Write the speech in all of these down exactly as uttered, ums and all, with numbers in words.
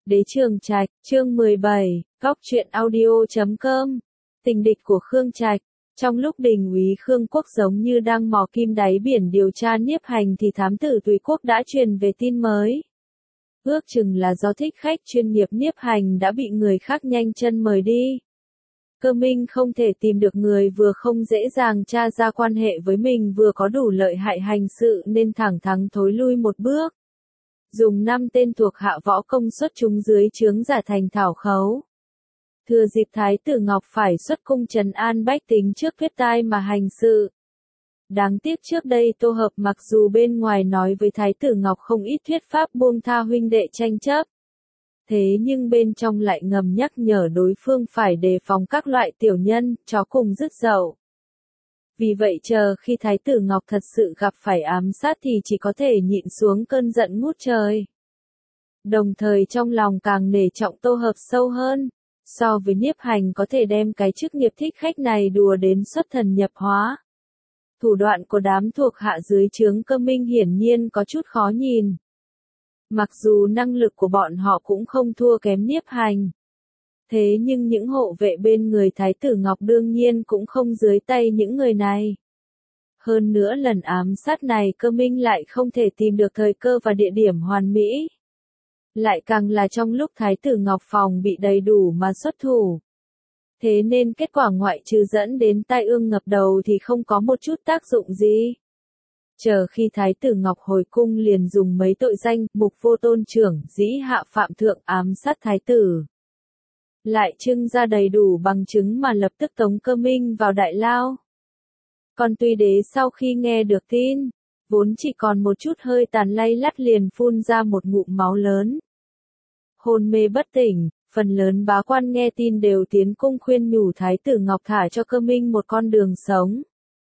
Đế Trường Trạch, chương mười bảy, góc truyện audio chấm com. Tình địch của Khương Trạch. Trong lúc đình úy Khương Quốc giống như đang mò kim đáy biển điều tra Niếp Hành thì thám tử Tùy Quốc đã truyền về tin mới. Ước chừng là do thích khách chuyên nghiệp Niếp Hành đã bị người khác nhanh chân mời đi. Cơ Minh không thể tìm được người vừa không dễ dàng tra ra quan hệ với mình vừa có đủ lợi hại hành sự nên thẳng thắn thối lui một bước. Dùng năm tên thuộc hạ võ công xuất chúng dưới trướng giả thành thảo khấu. Thừa dịp Thái tử Ngọc phải xuất cung trấn an bách tính trước huyết tai mà hành sự. Đáng tiếc trước đây Tô Hợp mặc dù bên ngoài nói với Thái tử Ngọc không ít thuyết pháp buông tha huynh đệ tranh chấp. Thế nhưng bên trong lại ngầm nhắc nhở đối phương phải đề phòng các loại tiểu nhân, chó cùng rứt dậu. Vì vậy chờ khi Thái tử Ngọc thật sự gặp phải ám sát thì chỉ có thể nhịn xuống cơn giận ngút trời. Đồng thời trong lòng càng nể trọng Tô Hợp sâu hơn, so với Niếp Hành có thể đem cái chức nghiệp thích khách này đùa đến xuất thần nhập hóa. Thủ đoạn của đám thuộc hạ dưới trướng Cơ Minh hiển nhiên có chút khó nhìn. Mặc dù năng lực của bọn họ cũng không thua kém Niếp Hành. Thế nhưng những hộ vệ bên người Thái tử Ngọc đương nhiên cũng không dưới tay những người này. Hơn nữa lần ám sát này Cơ Minh lại không thể tìm được thời cơ và địa điểm hoàn mỹ. Lại càng là trong lúc Thái tử Ngọc phòng bị đầy đủ mà xuất thủ. Thế nên kết quả ngoại trừ dẫn đến tai ương ngập đầu thì không có một chút tác dụng gì. Chờ khi Thái tử Ngọc hồi cung liền dùng mấy tội danh mục vô tôn trưởng, dĩ hạ phạm thượng ám sát Thái tử. Lại trưng ra đầy đủ bằng chứng mà lập tức tống Cơ Minh vào đại lao. Còn Tuy Đế sau khi nghe được tin, vốn chỉ còn một chút hơi tàn lay lắt liền phun ra một ngụm máu lớn. Hôn mê bất tỉnh, phần lớn bá quan nghe tin đều tiến cung khuyên nhủ Thái tử Ngọc thả cho Cơ Minh một con đường sống.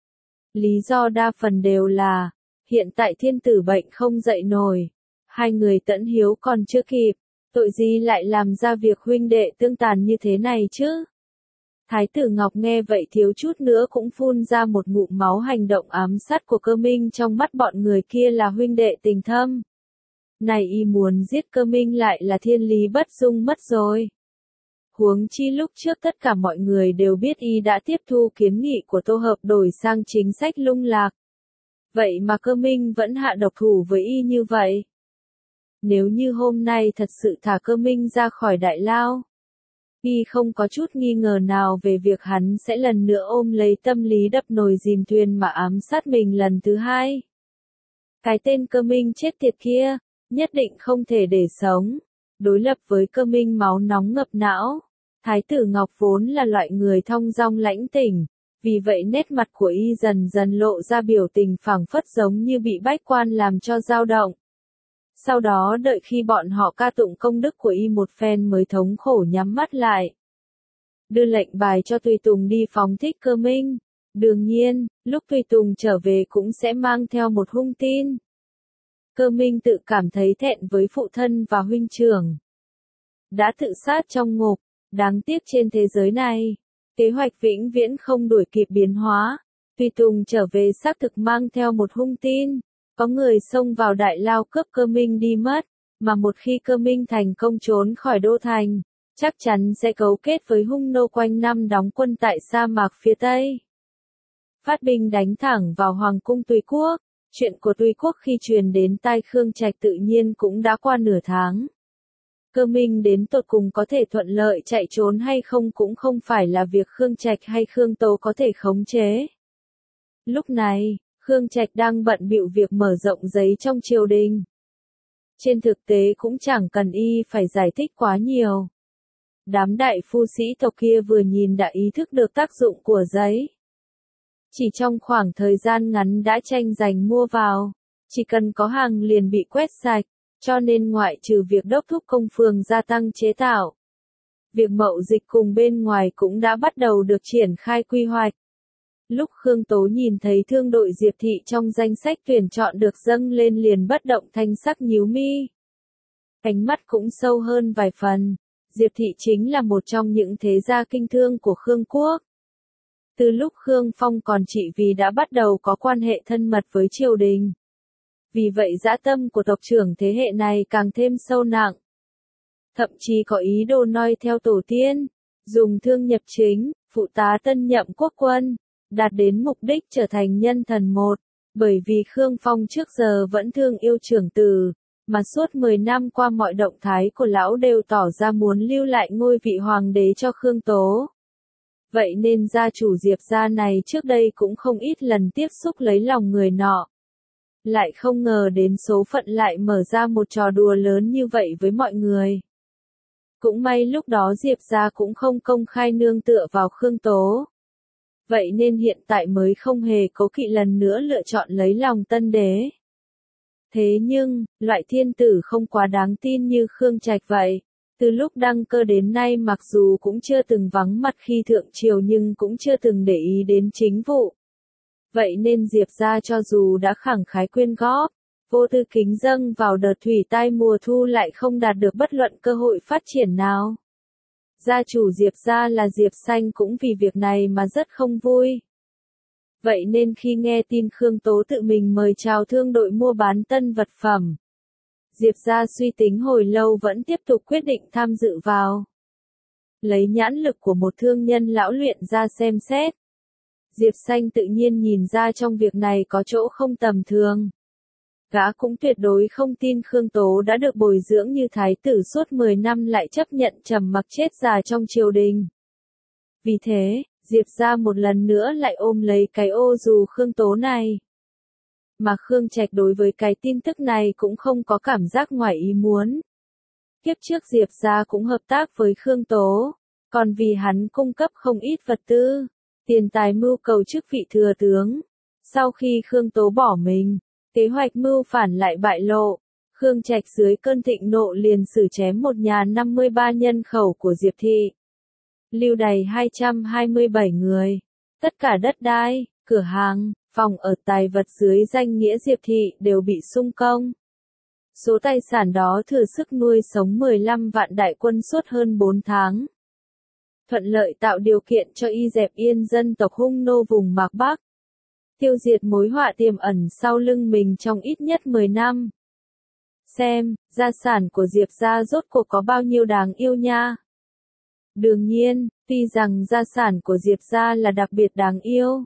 Lý do đa phần đều là, hiện tại thiên tử bệnh không dậy nổi, hai người tẫn hiếu còn chưa kịp. Tội gì lại làm ra việc huynh đệ tương tàn như thế này chứ? Thái tử Ngọc nghe vậy thiếu chút nữa cũng phun ra một ngụm máu. Hành động ám sát của Cơ Minh trong mắt bọn người kia là huynh đệ tình thâm. Này y muốn giết Cơ Minh lại là thiên lý bất dung mất rồi. Huống chi lúc trước tất cả mọi người đều biết y đã tiếp thu kiến nghị của Tô Hợp đổi sang chính sách lung lạc. Vậy mà Cơ Minh vẫn hạ độc thủ với y như vậy. Nếu như hôm nay thật sự thả Cơ Minh ra khỏi đại lao, y không có chút nghi ngờ nào về việc hắn sẽ lần nữa ôm lấy tâm lý đập nồi dìm thuyền mà ám sát mình lần thứ hai. Cái tên Cơ Minh chết tiệt kia, nhất định không thể để sống. Đối lập với Cơ Minh máu nóng ngập não, Thái tử Ngọc vốn là loại người thong dong lãnh tỉnh, vì vậy nét mặt của y dần dần lộ ra biểu tình phảng phất giống như bị bách quan làm cho dao động. Sau đó đợi khi bọn họ ca tụng công đức của y một phen mới thống khổ nhắm mắt lại. Đưa lệnh bài cho Tùy Tùng đi phóng thích Cơ Minh. Đương nhiên, lúc Tùy Tùng trở về cũng sẽ mang theo một hung tin. Cơ Minh tự cảm thấy thẹn với phụ thân và huynh trưởng. Đã tự sát trong ngục, đáng tiếc trên thế giới này, kế hoạch vĩnh viễn không đuổi kịp biến hóa. Tùy Tùng trở về xác thực mang theo một hung tin. Có người xông vào đại lao cướp Cơ Minh đi mất, mà một khi Cơ Minh thành công trốn khỏi đô thành, chắc chắn sẽ cấu kết với hung nô quanh năm đóng quân tại sa mạc phía Tây. Phát binh đánh thẳng vào Hoàng cung Tùy Quốc, chuyện của Tùy Quốc khi truyền đến tai Khương Trạch tự nhiên cũng đã qua nửa tháng. Cơ Minh đến tột cùng có thể thuận lợi chạy trốn hay không cũng không phải là việc Khương Trạch hay Khương Tố có thể khống chế. Lúc này, Khương Trạch đang bận bịu việc mở rộng giấy trong triều đình. Trên thực tế cũng chẳng cần y phải giải thích quá nhiều. Đám đại phu sĩ tộc kia vừa nhìn đã ý thức được tác dụng của giấy. Chỉ trong khoảng thời gian ngắn đã tranh giành mua vào, chỉ cần có hàng liền bị quét sạch, cho nên ngoại trừ việc đốc thúc công phường gia tăng chế tạo, việc mậu dịch cùng bên ngoài cũng đã bắt đầu được triển khai quy hoạch. Lúc Khương Tố nhìn thấy thương đội Diệp Thị trong danh sách tuyển chọn được dâng lên liền bất động thanh sắc nhíu mi. Ánh mắt cũng sâu hơn vài phần, Diệp Thị chính là một trong những thế gia kinh thương của Khương Quốc. Từ lúc Khương Phong còn trị vì đã bắt đầu có quan hệ thân mật với triều đình. Vì vậy dã tâm của tộc trưởng thế hệ này càng thêm sâu nặng. thậm chí có ý đồ noi theo tổ tiên, dùng thương nhập chính, phụ tá tân nhậm quốc quân, đạt đến mục đích trở thành nhân thần một. Bởi vì Khương Phong trước giờ vẫn thương yêu trưởng tử, mà suốt mười năm qua mọi động thái của lão đều tỏ ra muốn lưu lại ngôi vị hoàng đế cho Khương Tố. Vậy nên gia chủ Diệp gia này trước đây cũng không ít lần tiếp xúc lấy lòng người nọ. Lại không ngờ đến số phận lại mở ra một trò đùa lớn như vậy với mọi người. Cũng may lúc đó Diệp gia cũng không công khai nương tựa vào Khương Tố. Vậy nên hiện tại mới không hề cố kỵ lần nữa lựa chọn lấy lòng tân đế. Thế nhưng, loại thiên tử không quá đáng tin như Khương Trạch vậy. Từ lúc đăng cơ đến nay mặc dù cũng chưa từng vắng mặt khi thượng triều nhưng cũng chưa từng để ý đến chính vụ. Vậy nên Diệp gia cho dù đã khẳng khái quyên góp, vô tư kính dâng vào đợt thủy tai mùa thu lại không đạt được bất luận cơ hội phát triển nào. Gia chủ Diệp gia là Diệp Sanh cũng vì việc này mà rất không vui. Vậy nên khi nghe tin Khương Tố tự mình mời chào thương đội mua bán tân vật phẩm, Diệp gia suy tính hồi lâu vẫn tiếp tục quyết định tham dự vào. Lấy nhãn lực của một thương nhân lão luyện ra xem xét, Diệp Sanh tự nhiên nhìn ra trong việc này có chỗ không tầm thường. Gã cũng tuyệt đối không tin Khương Tố đã được bồi dưỡng như thái tử suốt mười năm lại chấp nhận trầm mặc chết già trong triều đình. Vì thế, Diệp gia một lần nữa lại ôm lấy cái ô dù Khương Tố này. Mà Khương Trạch đối với cái tin tức này cũng không có cảm giác ngoài ý muốn. Kiếp trước Diệp gia cũng hợp tác với Khương Tố, còn vì hắn cung cấp không ít vật tư, tiền tài mưu cầu chức vị thừa tướng. Sau khi Khương Tố bỏ mình, kế hoạch mưu phản lại bại lộ, Khương Trạch dưới cơn thịnh nộ liền xử chém một nhà năm mươi ba nhân khẩu của Diệp thị. Lưu đày hai trăm hai mươi bảy người, tất cả đất đai, cửa hàng, phòng ở tài vật dưới danh nghĩa Diệp thị đều bị xung công. Số tài sản đó thừa sức nuôi sống mười lăm vạn đại quân suốt hơn bốn tháng. Thuận lợi tạo điều kiện cho y dẹp yên dân tộc hung nô vùng Mạc Bắc. Tiêu diệt mối họa tiềm ẩn sau lưng mình trong ít nhất mười năm. Xem, gia sản của Diệp gia rốt cuộc có bao nhiêu đáng yêu nha. Đương nhiên, tuy rằng gia sản của Diệp gia là đặc biệt đáng yêu.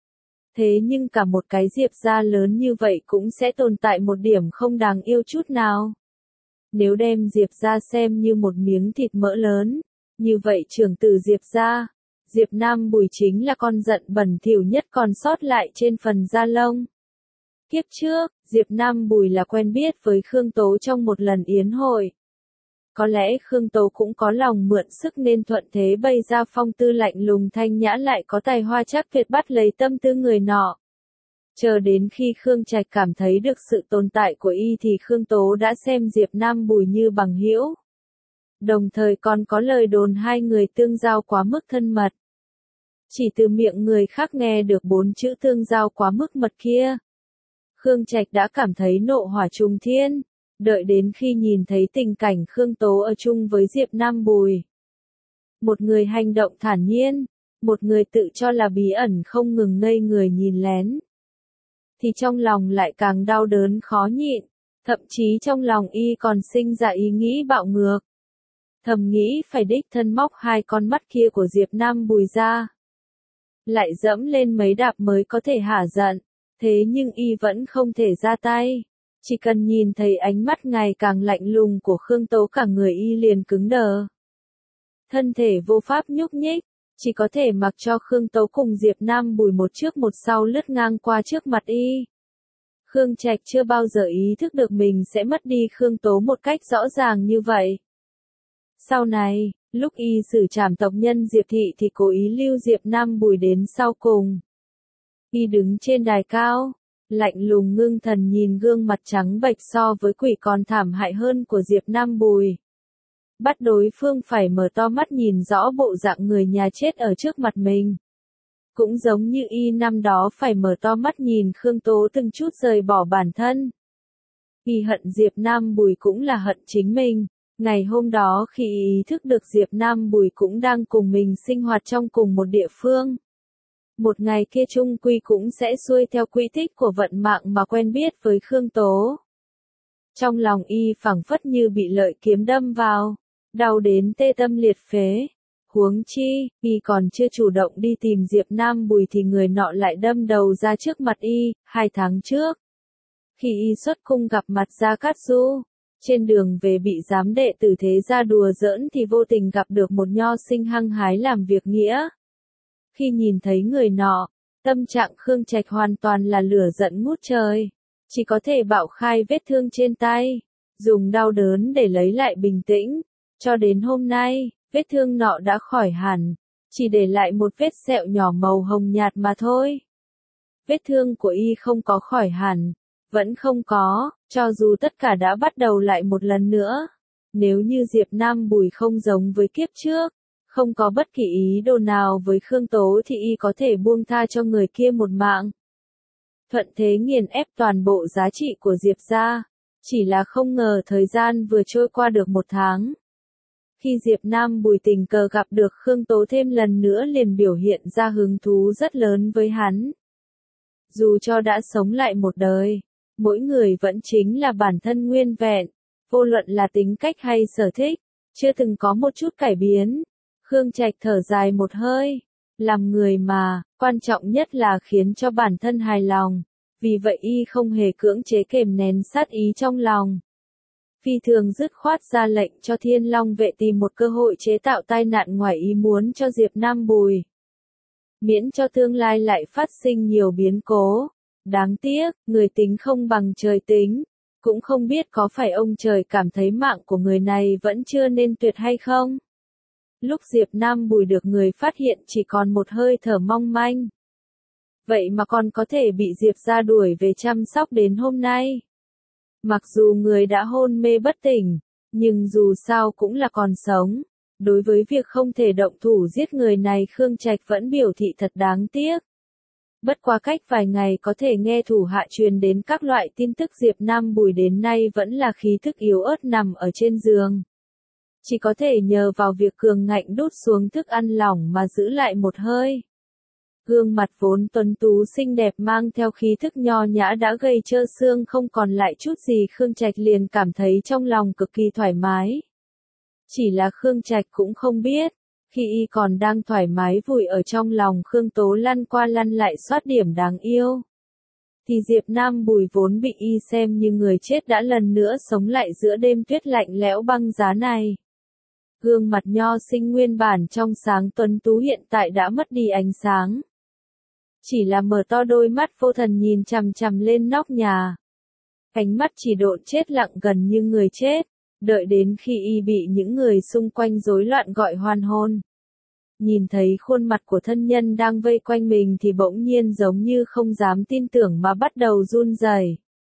Thế nhưng cả một cái Diệp gia lớn như vậy cũng sẽ tồn tại một điểm không đáng yêu chút nào. Nếu đem Diệp gia xem như một miếng thịt mỡ lớn, như vậy trưởng tử Diệp gia, Diệp Nam Bùi chính là con giận bẩn thỉu nhất còn sót lại trên phần da lông. Kiếp trước, Diệp Nam Bùi là quen biết với Khương Tố trong một lần yến hội. Có lẽ Khương Tố cũng có lòng mượn sức nên thuận thế bày ra phong tư lạnh lùng thanh nhã lại có tài hoa chắc tuyệt bắt lấy tâm tư người nọ. Chờ đến khi Khương Trạch cảm thấy được sự tồn tại của y thì Khương Tố đã xem Diệp Nam Bùi như bằng hữu. Đồng thời còn có lời đồn hai người tương giao quá mức thân mật. Chỉ từ miệng người khác nghe được bốn chữ tương giao quá mức mật kia, Khương Trạch đã cảm thấy nộ hỏa trùng thiên. Đợi đến khi nhìn thấy tình cảnh Khương Tố ở chung với Diệp Nam Bùi. Một người hành động thản nhiên, một người tự cho là bí ẩn không ngừng ngây người nhìn lén. Thì trong lòng lại càng đau đớn khó nhịn, thậm chí trong lòng y còn sinh ra ý nghĩ bạo ngược. Thầm nghĩ phải đích thân móc hai con mắt kia của Diệp Nam Bùi ra. Lại dẫm lên mấy đạp mới có thể hả giận, thế nhưng y vẫn không thể ra tay. Chỉ cần nhìn thấy ánh mắt ngày càng lạnh lùng của Khương Tố cả người y liền cứng đờ. Thân thể vô pháp nhúc nhích, chỉ có thể mặc cho Khương Tố cùng Diệp Nam Bùi một trước một sau lướt ngang qua trước mặt y. Khương Trạch chưa bao giờ ý thức được mình sẽ mất đi Khương Tố một cách rõ ràng như vậy. Sau này, lúc y xử trảm tộc nhân Diệp thị thì cố ý lưu Diệp Nam Bùi đến sau cùng. Y đứng trên đài cao, lạnh lùng ngưng thần nhìn gương mặt trắng bệch so với quỷ còn thảm hại hơn của Diệp Nam Bùi. Bắt đối phương phải mở to mắt nhìn rõ bộ dạng người nhà chết ở trước mặt mình. Cũng giống như y năm đó phải mở to mắt nhìn Khương Tố từng chút rời bỏ bản thân. Y hận Diệp Nam Bùi cũng là hận chính mình. Ngày hôm đó khi ý thức được Diệp Nam Bùi cũng đang cùng mình sinh hoạt trong cùng một địa phương. Một ngày kia chung quy cũng sẽ xuôi theo quỹ tích của vận mạng mà quen biết với Khương Tố. Trong lòng y phảng phất như bị lợi kiếm đâm vào, đau đến tê tâm liệt phế. Huống chi, y còn chưa chủ động đi tìm Diệp Nam Bùi thì người nọ lại đâm đầu ra trước mặt y, hai tháng trước. Khi y xuất cung gặp mặt Gia Cát Du, trên đường về bị giám đệ tử thế gia đùa giỡn thì vô tình gặp được một nho sinh hăng hái làm việc nghĩa. Khi nhìn thấy người nọ, tâm trạng Khương Trạch hoàn toàn là lửa giận ngút trời, chỉ có thể bạo khai vết thương trên tay, dùng đau đớn để lấy lại bình tĩnh, cho đến hôm nay, vết thương nọ đã khỏi hẳn, chỉ để lại một vết sẹo nhỏ màu hồng nhạt mà thôi. Vết thương của y không có khỏi hẳn, vẫn không có, cho dù tất cả đã bắt đầu lại một lần nữa. Nếu như Diệp Nam Bùi không giống với kiếp trước, không có bất kỳ ý đồ nào với Khương Tố thì y có thể buông tha cho người kia một mạng. Thuận thế nghiền ép toàn bộ giá trị của Diệp gia, chỉ là không ngờ thời gian vừa trôi qua được một tháng. Khi Diệp Nam Bùi tình cờ gặp được Khương Tố thêm lần nữa liền biểu hiện ra hứng thú rất lớn với hắn. Dù cho đã sống lại một đời, mỗi người vẫn chính là bản thân nguyên vẹn, vô luận là tính cách hay sở thích, chưa từng có một chút cải biến. Khương Trạch thở dài một hơi, làm người mà, quan trọng nhất là khiến cho bản thân hài lòng, vì vậy y không hề cưỡng chế kềm nén sát ý trong lòng. Phi thường dứt khoát ra lệnh cho Thiên Long vệ tìm một cơ hội chế tạo tai nạn ngoài ý muốn cho Diệp Nam Bùi. Miễn cho tương lai lại phát sinh nhiều biến cố. Đáng tiếc, người tính không bằng trời tính. Cũng không biết có phải ông trời cảm thấy mạng của người này vẫn chưa nên tuyệt hay không? Lúc Diệp Nam Bùi được người phát hiện chỉ còn một hơi thở mong manh. Vậy mà còn có thể bị Diệp gia đuổi về chăm sóc đến hôm nay. Mặc dù người đã hôn mê bất tỉnh, nhưng dù sao cũng là còn sống. Đối với việc không thể động thủ giết người này Khương Trạch vẫn biểu thị thật đáng tiếc. Bất quá cách vài ngày có thể nghe thủ hạ truyền đến các loại tin tức Diệp Nam Bùi đến nay vẫn là khí thức yếu ớt nằm ở trên giường. Chỉ có thể nhờ vào việc cường ngạnh đút xuống thức ăn lỏng mà giữ lại một hơi. Gương mặt vốn tuấn tú xinh đẹp mang theo khí thức nho nhã đã gầy trơ xương không còn lại chút gì Khương Trạch liền cảm thấy trong lòng cực kỳ thoải mái. Chỉ là Khương Trạch cũng không biết, khi y còn đang thoải mái vùi ở trong lòng Khương Tố lăn qua lăn lại soát điểm đáng yêu. Thì Diệp Nam Bùi vốn bị y xem như người chết đã lần nữa sống lại giữa đêm tuyết lạnh lẽo băng giá này. Gương mặt nho sinh nguyên bản trong sáng tuấn tú hiện tại đã mất đi ánh sáng. Chỉ là mở to đôi mắt vô thần nhìn chằm chằm lên nóc nhà. Ánh mắt chỉ độn chết lặng gần như người chết, đợi đến khi y bị những người xung quanh rối loạn gọi hoàn hồn. Nhìn thấy khuôn mặt của thân nhân đang vây quanh mình thì bỗng nhiên giống như không dám tin tưởng mà bắt đầu run rẩy.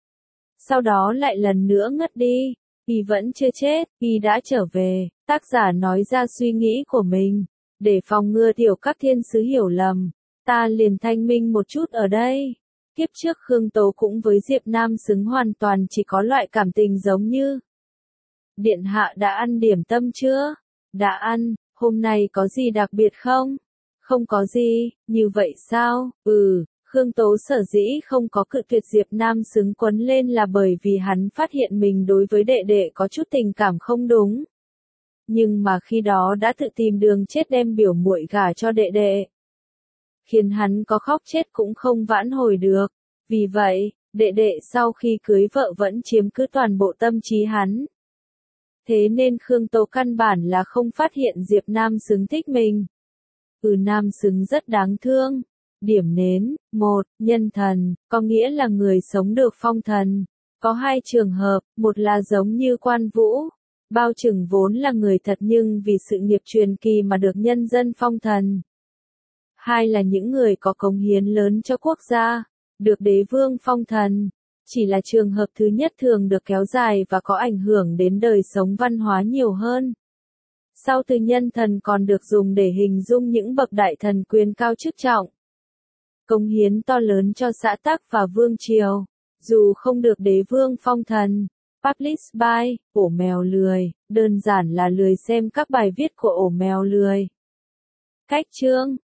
Sau đó lại lần nữa ngất đi, y vẫn chưa chết, y đã trở về, tác giả nói ra suy nghĩ của mình, để phòng ngừa tiểu các thiên sứ hiểu lầm. Ta liền thanh minh một chút ở đây. Kiếp trước Khương Tố cũng với Diệp Nam xứng hoàn toàn chỉ có loại cảm tình giống như. Điện hạ đã ăn điểm tâm chưa? Đã ăn, hôm nay có gì đặc biệt không? Không có gì, như vậy sao? Ừ, Khương Tố sở dĩ không có cự tuyệt Diệp Nam xứng quấn lên là bởi vì hắn phát hiện mình đối với đệ đệ có chút tình cảm không đúng. Nhưng mà khi đó đã tự tìm đường chết đem biểu muội gả cho đệ đệ. Khiến hắn có khóc chết cũng không vãn hồi được. Vì vậy, đệ đệ sau khi cưới vợ vẫn chiếm cứ toàn bộ tâm trí hắn. Thế nên Khương Tố căn bản là không phát hiện Diệp Nam xứng thích mình. Ừ, Nam xứng rất đáng thương. Điểm nến, một, nhân thần, có nghĩa là người sống được phong thần. Có hai trường hợp, một là giống như Quan Vũ, bao chừng vốn là người thật nhưng vì sự nghiệp truyền kỳ mà được nhân dân phong thần. Hai là những người có cống hiến lớn cho quốc gia, được đế vương phong thần. Chỉ là trường hợp thứ nhất thường được kéo dài và có ảnh hưởng đến đời sống văn hóa nhiều hơn. Sau từ nhân thần còn được dùng để hình dung những bậc đại thần quyền cao chức trọng. Cống hiến to lớn cho xã tắc và vương triều, dù không được đế vương phong thần. Publish by, ổ mèo lười, đơn giản là lười xem các bài viết của ổ mèo lười. Cách chương